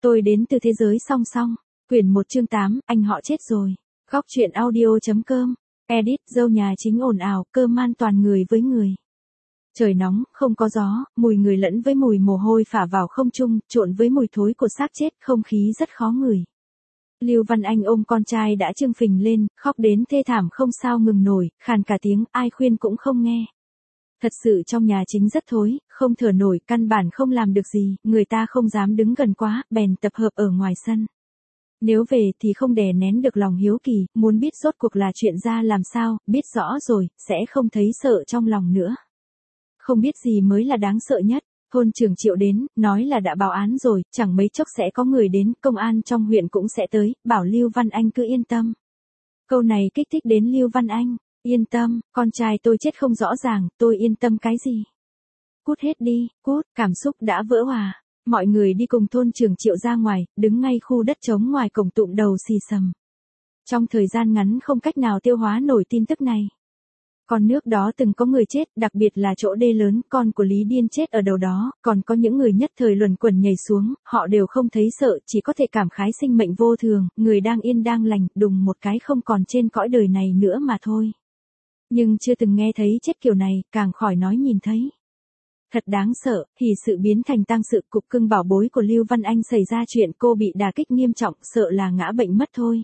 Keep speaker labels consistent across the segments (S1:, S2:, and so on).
S1: Tôi đến từ thế giới song song. Quyển 1 chương 8, anh họ chết rồi. Góc truyện audio.com. Edit, dâu nhà chính ồn ào, cơm man toàn người với người. Trời nóng, không có gió, mùi người lẫn với mùi mồ hôi phả vào không trung, trộn với mùi thối của xác chết, không khí rất khó ngửi. Lưu Văn Anh ôm con trai đã trương phình lên, khóc đến thê thảm không sao ngừng nổi, khàn cả tiếng, ai khuyên cũng không nghe. Thật sự trong nhà chính rất thối, không thở nổi, căn bản không làm được gì, người ta không dám đứng gần quá, bèn tập hợp ở ngoài sân. Nếu về thì không đè nén được lòng hiếu kỳ, muốn biết rốt cuộc là chuyện ra làm sao, biết rõ rồi, sẽ không thấy sợ trong lòng nữa. Không biết gì mới là đáng sợ nhất. Thôn trưởng Triệu đến, nói là đã báo án rồi, chẳng mấy chốc sẽ có người đến, công an trong huyện cũng sẽ tới, bảo Lưu Văn Anh cứ yên tâm. Câu này kích thích đến Lưu Văn Anh, yên tâm, con trai tôi chết không rõ ràng, tôi yên tâm cái gì. Cút hết đi, cút, cảm xúc đã vỡ hòa. Mọi người đi cùng thôn trưởng Triệu ra ngoài, đứng ngay khu đất trống ngoài cổng tụm đầu xì xầm. Trong thời gian ngắn không cách nào tiêu hóa nổi tin tức này. Con nước đó từng có người chết, đặc biệt là chỗ đê lớn, con của Lý Điên chết ở đầu đó, còn có những người nhất thời luẩn quẩn nhảy xuống, họ đều không thấy sợ, chỉ có thể cảm khái sinh mệnh vô thường, người đang yên đang lành, đùng một cái không còn trên cõi đời này nữa mà thôi. Nhưng chưa từng nghe thấy chết kiểu này, càng khỏi nói nhìn thấy. Thật đáng sợ, hỉ sự biến thành tang sự, cục cưng bảo bối của Lưu Văn Anh xảy ra chuyện cô bị đả kích nghiêm trọng, sợ là ngã bệnh mất thôi.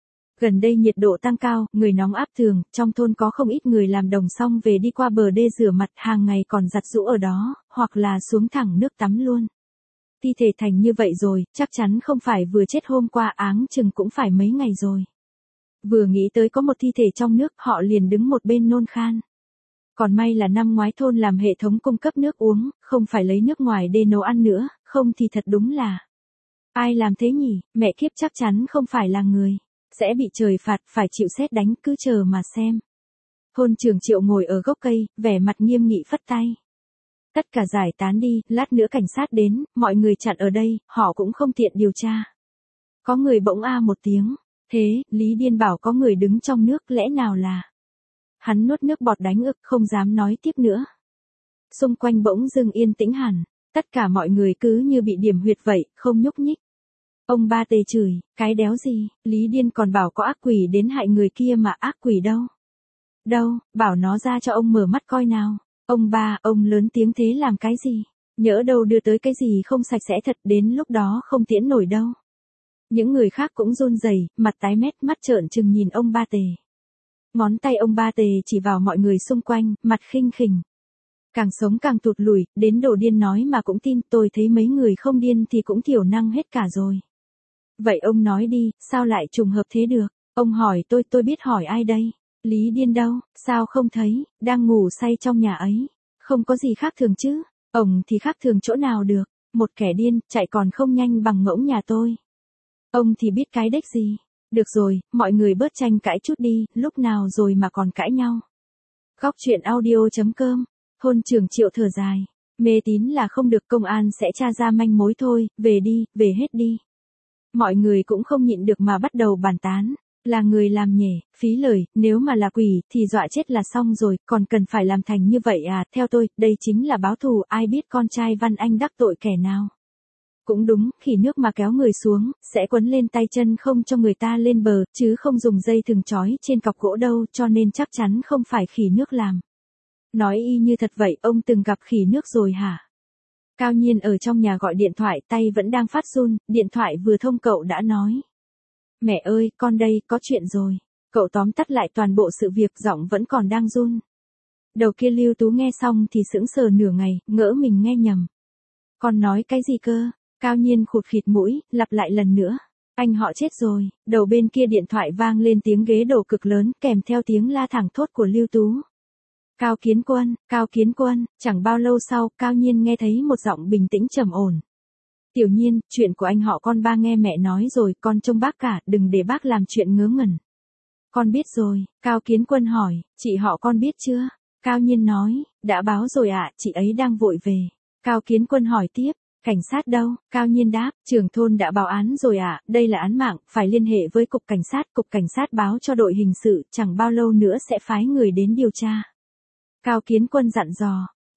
S1: Gần đây nhiệt độ tăng cao, người nóng áp thường, trong thôn có không ít người làm đồng xong về đi qua bờ đê rửa mặt, hàng ngày còn giặt giũ ở đó, hoặc là xuống thẳng nước tắm luôn. Thi thể thành như vậy rồi, chắc chắn không phải vừa chết hôm qua, áng chừng cũng phải mấy ngày rồi. Vừa nghĩ tới có một thi thể trong nước, họ liền đứng một bên nôn khan. Còn may là năm ngoái thôn làm hệ thống cung cấp nước uống, không phải lấy nước ngoài đê nấu ăn nữa, không thì thật đúng là. Ai làm thế nhỉ, mẹ kiếp chắc chắn không phải là người. Sẽ bị trời phạt, phải chịu sét đánh, cứ chờ mà xem. Thôn trưởng Triệu ngồi ở gốc cây, vẻ mặt nghiêm nghị phất tay. Tất cả giải tán đi, lát nữa cảnh sát đến, mọi người chặn ở đây, họ cũng không tiện điều tra. Có người bỗng a một tiếng. Thế, Lý Điên bảo có người đứng trong nước, lẽ nào là. Hắn nuốt nước bọt đánh ực, không dám nói tiếp nữa. Xung quanh bỗng dưng yên tĩnh hẳn, tất cả mọi người cứ như bị điểm huyệt vậy, không nhúc nhích. Ông ba Tề chửi, cái đéo gì, Lý Điên còn bảo có ác quỷ đến hại người kia mà ác quỷ đâu. Đâu, bảo nó ra cho ông mở mắt coi nào. Ông ba, ông lớn tiếng thế làm cái gì? Nhỡ đâu đưa tới cái gì không sạch sẽ thật, đến lúc đó không tiễn nổi đâu. Những người khác cũng run rẩy, mặt tái mét, mắt trợn trừng nhìn ông ba Tề. Ngón tay ông ba Tề chỉ vào mọi người xung quanh, mặt khinh khỉnh. Càng sống càng tụt lùi, đến độ điên nói mà cũng tin, tôi thấy mấy người không điên thì cũng thiểu năng hết cả rồi. Vậy ông nói đi, sao lại trùng hợp thế được? Ông hỏi tôi biết hỏi ai đây? Lý Điên đâu, sao không thấy, đang ngủ say trong nhà ấy. Không có gì khác thường chứ, ông thì khác thường chỗ nào được, một kẻ điên, chạy còn không nhanh bằng ngỗng nhà tôi. Ông thì biết cái đếch gì. Được rồi, mọi người bớt tranh cãi chút đi, lúc nào rồi mà còn cãi nhau. Góc truyện audio.com, thôn trưởng Triệu thở dài. Mê tín là không được, công an sẽ tra ra manh mối thôi, về đi, về hết đi. Mọi người cũng không nhịn được mà bắt đầu bàn tán. Là người làm nhể, phí lời, nếu mà là quỷ, thì dọa chết là xong rồi, còn cần phải làm thành như vậy à, theo tôi, đây chính là báo thù, ai biết con trai Văn Anh đắc tội kẻ nào. Cũng đúng, khỉ nước mà kéo người xuống, sẽ quấn lên tay chân không cho người ta lên bờ, chứ không dùng dây thừng trói trên cọc gỗ đâu, cho nên chắc chắn không phải khỉ nước làm. Nói y như thật vậy, ông từng gặp khỉ nước rồi hả? Cao Nhiên ở trong nhà gọi điện thoại, tay vẫn đang phát run, điện thoại vừa thông cậu đã nói. Mẹ ơi, con đây, có chuyện rồi. Cậu tóm tắt lại toàn bộ sự việc, giọng vẫn còn đang run. Đầu kia Lưu Tú nghe xong thì sững sờ nửa ngày, ngỡ mình nghe nhầm. Con nói cái gì cơ? Cao Nhiên khụt khịt mũi, lặp lại lần nữa. Anh họ chết rồi. Đầu bên kia điện thoại vang lên tiếng ghế đổ cực lớn, kèm theo tiếng la thẳng thốt của Lưu Tú. Cao Kiến Quân, chẳng bao lâu sau, Cao Nhiên nghe thấy một giọng bình tĩnh trầm ổn. Tiểu Nhiên, chuyện của anh họ con ba nghe mẹ nói rồi, con trông bác cả, đừng để bác làm chuyện ngớ ngẩn. Con biết rồi, Cao Kiến Quân hỏi, chị họ con biết chưa? Cao Nhiên nói, đã báo rồi ạ, chị ấy đang vội về. Cao Kiến Quân hỏi tiếp, cảnh sát đâu? Cao Nhiên đáp, trưởng thôn đã báo án rồi ạ, đây là án mạng, phải liên hệ với cục cảnh sát báo cho đội hình sự, chẳng bao lâu nữa sẽ phái người đến điều tra. Cao Kiến Quân dặn dò,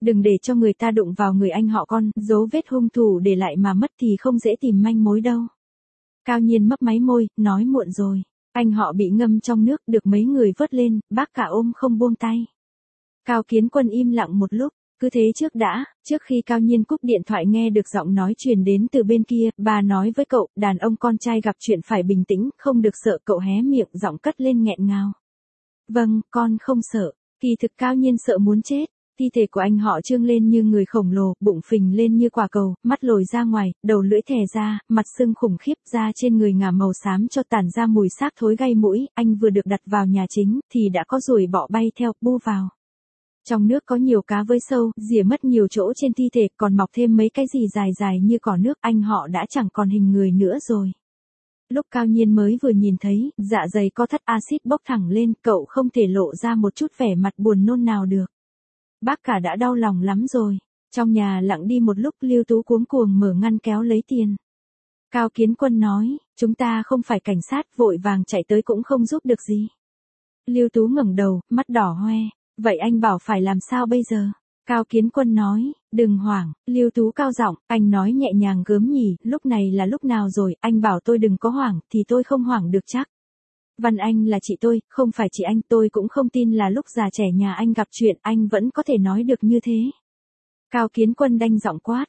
S1: Đừng để cho người ta đụng vào người anh họ con, dấu vết hung thủ để lại mà mất thì không dễ tìm manh mối đâu. Cao Nhiên mấp máy môi, nói muộn rồi. Anh họ bị ngâm trong nước được mấy người vớt lên, bác cả ôm không buông tay. Cao Kiến Quân im lặng một lúc, cứ thế trước đã, trước khi Cao Nhiên cúp điện thoại nghe được giọng nói truyền đến từ bên kia, bà nói với cậu, đàn ông con trai gặp chuyện phải bình tĩnh, không được sợ, cậu hé miệng giọng cất lên nghẹn ngào. Vâng, con không sợ, kỳ thực Cao Nhiên sợ muốn chết. Thi thể của anh họ trương lên như người khổng lồ, bụng phình lên như quả cầu, mắt lồi ra ngoài, đầu lưỡi thè ra, mặt sưng khủng khiếp, da trên người ngả màu xám cho tản ra mùi xác thối gây mũi, anh vừa được đặt vào nhà chính, thì đã có ruồi bọ bay theo, bu vào. Trong nước có nhiều cá với sâu, rỉa mất nhiều chỗ trên thi thể, còn mọc thêm mấy cái gì dài dài như cỏ nước, anh họ đã chẳng còn hình người nữa rồi. Lúc Cao Nhiên mới vừa nhìn thấy, dạ dày co thắt axit bốc thẳng lên, cậu không thể lộ ra một chút vẻ mặt buồn nôn nào được. Bác cả đã đau lòng lắm rồi. Trong nhà lặng đi một lúc, Lưu Tú cuống cuồng mở ngăn kéo lấy tiền. Cao Kiến Quân nói, chúng ta không phải cảnh sát, vội vàng chạy tới cũng không giúp được gì. Lưu Tú ngẩng đầu, mắt đỏ hoe, vậy anh bảo phải làm sao bây giờ? Cao Kiến Quân nói, đừng hoảng. Lưu Tú cao giọng, anh nói nhẹ nhàng gớm nhỉ, lúc này là lúc nào rồi, anh bảo tôi đừng có hoảng, thì tôi không hoảng được chắc. Văn Anh là chị tôi, không phải chị anh, tôi cũng không tin là lúc già trẻ nhà anh gặp chuyện, anh vẫn có thể nói được như thế. Cao Kiến Quân đanh giọng quát,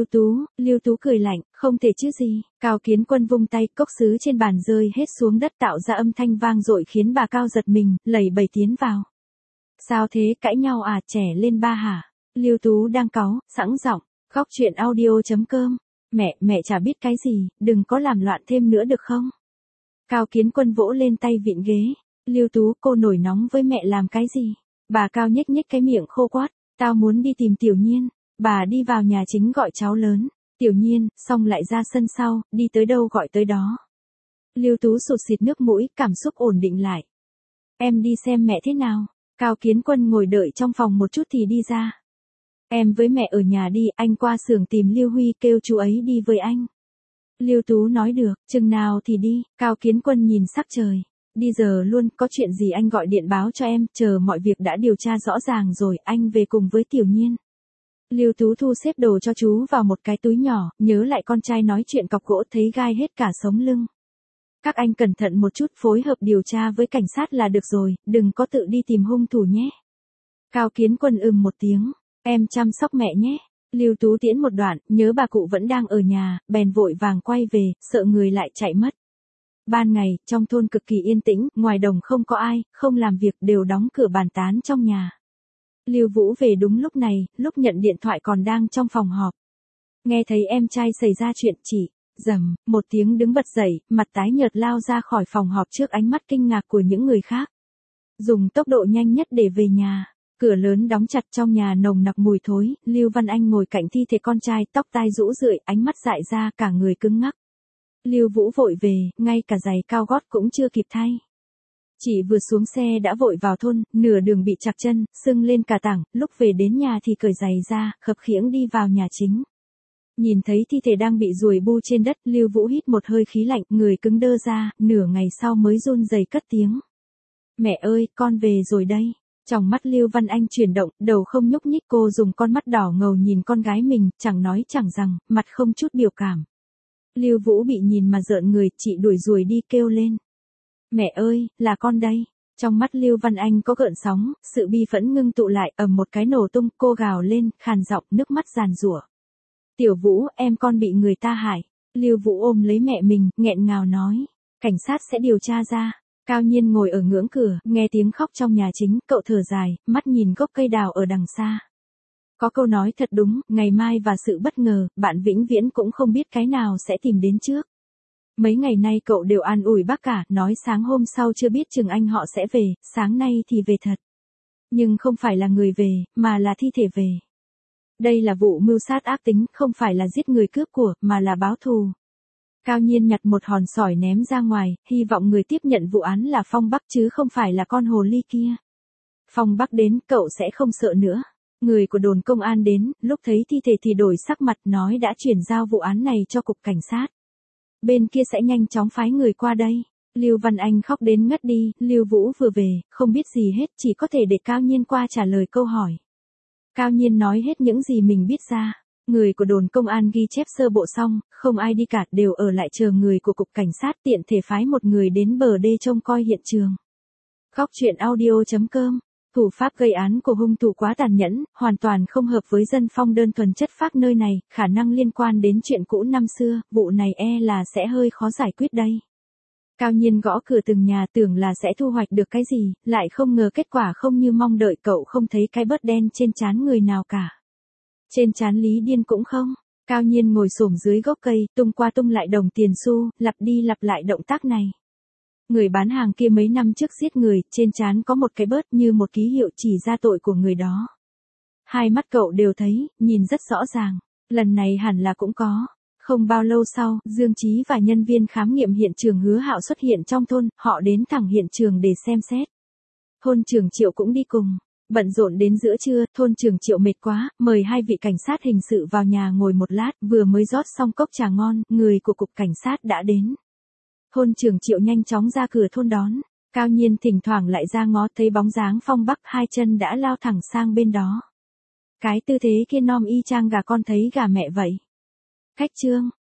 S1: Lưu Tú cười lạnh, không thể chứ gì. Cao Kiến Quân vung tay, cốc sứ trên bàn rơi hết xuống đất tạo ra âm thanh vang dội khiến bà Cao giật mình, lẩy bẩy tiến vào. Sao thế, cãi nhau à, trẻ lên ba hả? Lưu Tú đang cáu, sẵn giọng, góc chuyện audio.com. Mẹ chả biết cái gì, đừng có làm loạn thêm nữa được không? Cao Kiến Quân vỗ lên tay vịn ghế. Lưu Tú, cô nổi nóng với mẹ làm cái gì? Bà Cao nhếch nhếch cái miệng khô quát. Tao muốn đi tìm Tiểu Nhiên. Bà đi vào nhà chính gọi cháu lớn. Tiểu Nhiên, xong lại ra sân sau, đi tới đâu gọi tới đó. Lưu Tú sụt xịt nước mũi, cảm xúc ổn định lại. Em đi xem mẹ thế nào. Cao Kiến Quân ngồi đợi trong phòng một chút thì đi ra. Em với mẹ ở nhà đi, anh qua xưởng tìm Lưu Huy, kêu chú ấy đi với anh. Lưu Tú nói được, chừng nào thì đi. Cao Kiến Quân nhìn sắc trời. Đi giờ luôn, có chuyện gì anh gọi điện báo cho em, chờ mọi việc đã điều tra rõ ràng rồi, anh về cùng với Tiểu Nhiên. Lưu Tú thu xếp đồ cho chú vào một cái túi nhỏ, nhớ lại con trai nói chuyện cọc gỗ thấy gai hết cả sống lưng. Các anh cẩn thận một chút, phối hợp điều tra với cảnh sát là được rồi, đừng có tự đi tìm hung thủ nhé. Cao Kiến Quân một tiếng, em chăm sóc mẹ nhé. Lưu Tú tiễn một đoạn, nhớ bà cụ vẫn đang ở nhà, bèn vội vàng quay về, sợ người lại chạy mất. Ban ngày, trong thôn cực kỳ yên tĩnh, ngoài đồng không có ai, không làm việc, đều đóng cửa bàn tán trong nhà. Lưu Vũ về đúng lúc này, lúc nhận điện thoại còn đang trong phòng họp. Nghe thấy em trai xảy ra chuyện, chị, rầm, một tiếng đứng bật dậy, mặt tái nhợt lao ra khỏi phòng họp trước ánh mắt kinh ngạc của những người khác. Dùng tốc độ nhanh nhất để về nhà. Cửa lớn đóng chặt, trong nhà nồng nặc mùi thối, Lưu Văn Anh ngồi cạnh thi thể con trai, tóc tai rũ rượi, ánh mắt dại ra, cả người cứng ngắc. Lưu Vũ vội về, ngay cả giày cao gót cũng chưa kịp thay. Chị vừa xuống xe đã vội vào thôn, nửa đường bị trặc chân, sưng lên cả tảng, lúc về đến nhà thì cởi giày ra, khập khiễng đi vào nhà chính. Nhìn thấy thi thể đang bị ruồi bu trên đất, Lưu Vũ hít một hơi khí lạnh, người cứng đơ ra, nửa ngày sau mới run rẩy cất tiếng. Mẹ ơi, con về rồi đây. Trong mắt Lưu Văn Anh chuyển động, đầu không nhúc nhích, cô dùng con mắt đỏ ngầu nhìn con gái mình, chẳng nói chẳng rằng, mặt không chút biểu cảm. Lưu Vũ bị nhìn mà rợn người, chị đuổi ruồi đi, kêu lên. Mẹ ơi, là con đây. Trong mắt Lưu Văn Anh có gợn sóng, sự bi phẫn ngưng tụ lại, ầm một cái nổ tung, cô gào lên, khàn giọng, nước mắt giàn giụa. Tiểu Vũ, em con bị người ta hại. Lưu Vũ ôm lấy mẹ mình, nghẹn ngào nói. Cảnh sát sẽ điều tra ra. Cao Nhiên ngồi ở ngưỡng cửa, nghe tiếng khóc trong nhà chính, cậu thở dài, mắt nhìn gốc cây đào ở đằng xa. Có câu nói thật đúng, ngày mai và sự bất ngờ, bạn vĩnh viễn cũng không biết cái nào sẽ tìm đến trước. Mấy ngày nay cậu đều an ủi bác cả, nói sáng hôm sau chưa biết chừng anh họ sẽ về, sáng nay thì về thật. Nhưng không phải là người về, mà là thi thể về. Đây là vụ mưu sát ác tính, không phải là giết người cướp của, mà là báo thù. Cao Nhiên nhặt một hòn sỏi ném ra ngoài, hy vọng người tiếp nhận vụ án là Phong Bắc chứ không phải là con hồ ly kia. Phong Bắc đến, cậu sẽ không sợ nữa. Người của đồn công an đến, lúc thấy thi thể thì đổi sắc mặt, nói đã chuyển giao vụ án này cho cục cảnh sát. Bên kia sẽ nhanh chóng phái người qua đây. Lưu Văn Anh khóc đến ngất đi, Lưu Vũ vừa về, không biết gì hết, chỉ có thể để Cao Nhiên qua trả lời câu hỏi. Cao Nhiên nói hết những gì mình biết ra. Người của đồn công an ghi chép sơ bộ xong, không ai đi cả, đều ở lại chờ người của cục cảnh sát, tiện thể phái một người đến bờ đê trông coi hiện trường. Góc truyện audio.com. Thủ pháp gây án của hung thủ quá tàn nhẫn, hoàn toàn không hợp với dân phong đơn thuần chất phác nơi này, khả năng liên quan đến chuyện cũ năm xưa, vụ này là sẽ hơi khó giải quyết đây. Cao Nhiên gõ cửa từng nhà, tưởng là sẽ thu hoạch được cái gì, lại không ngờ kết quả không như mong đợi, cậu không thấy cái bớt đen trên trán người nào cả. Trên trán Lý Điên cũng không. Cao Nhiên ngồi xổm dưới gốc cây, tung qua tung lại đồng tiền xu, lặp đi lặp lại động tác này. Người bán hàng kia mấy năm trước giết người, trên trán có một cái bớt như một ký hiệu chỉ ra tội của người đó. Hai mắt cậu đều thấy, nhìn rất rõ ràng. Lần này hẳn là cũng có. Không bao lâu sau, Dương Chí và nhân viên khám nghiệm hiện trường Hứa Hạo xuất hiện trong thôn, họ đến thẳng hiện trường để xem xét. Thôn trưởng Triệu cũng đi cùng. Bận rộn đến giữa trưa, thôn trưởng Triệu mệt quá, mời hai vị cảnh sát hình sự vào nhà ngồi một lát, vừa mới rót xong cốc trà ngon, người của cục cảnh sát đã đến. Thôn trưởng Triệu nhanh chóng ra cửa thôn đón. Cao Nhiên thỉnh thoảng lại ra ngó, thấy bóng dáng Phong Bắc hai chân đã lao thẳng sang bên đó. Cái tư thế kia nom y chang gà con thấy gà mẹ vậy. Khách trương,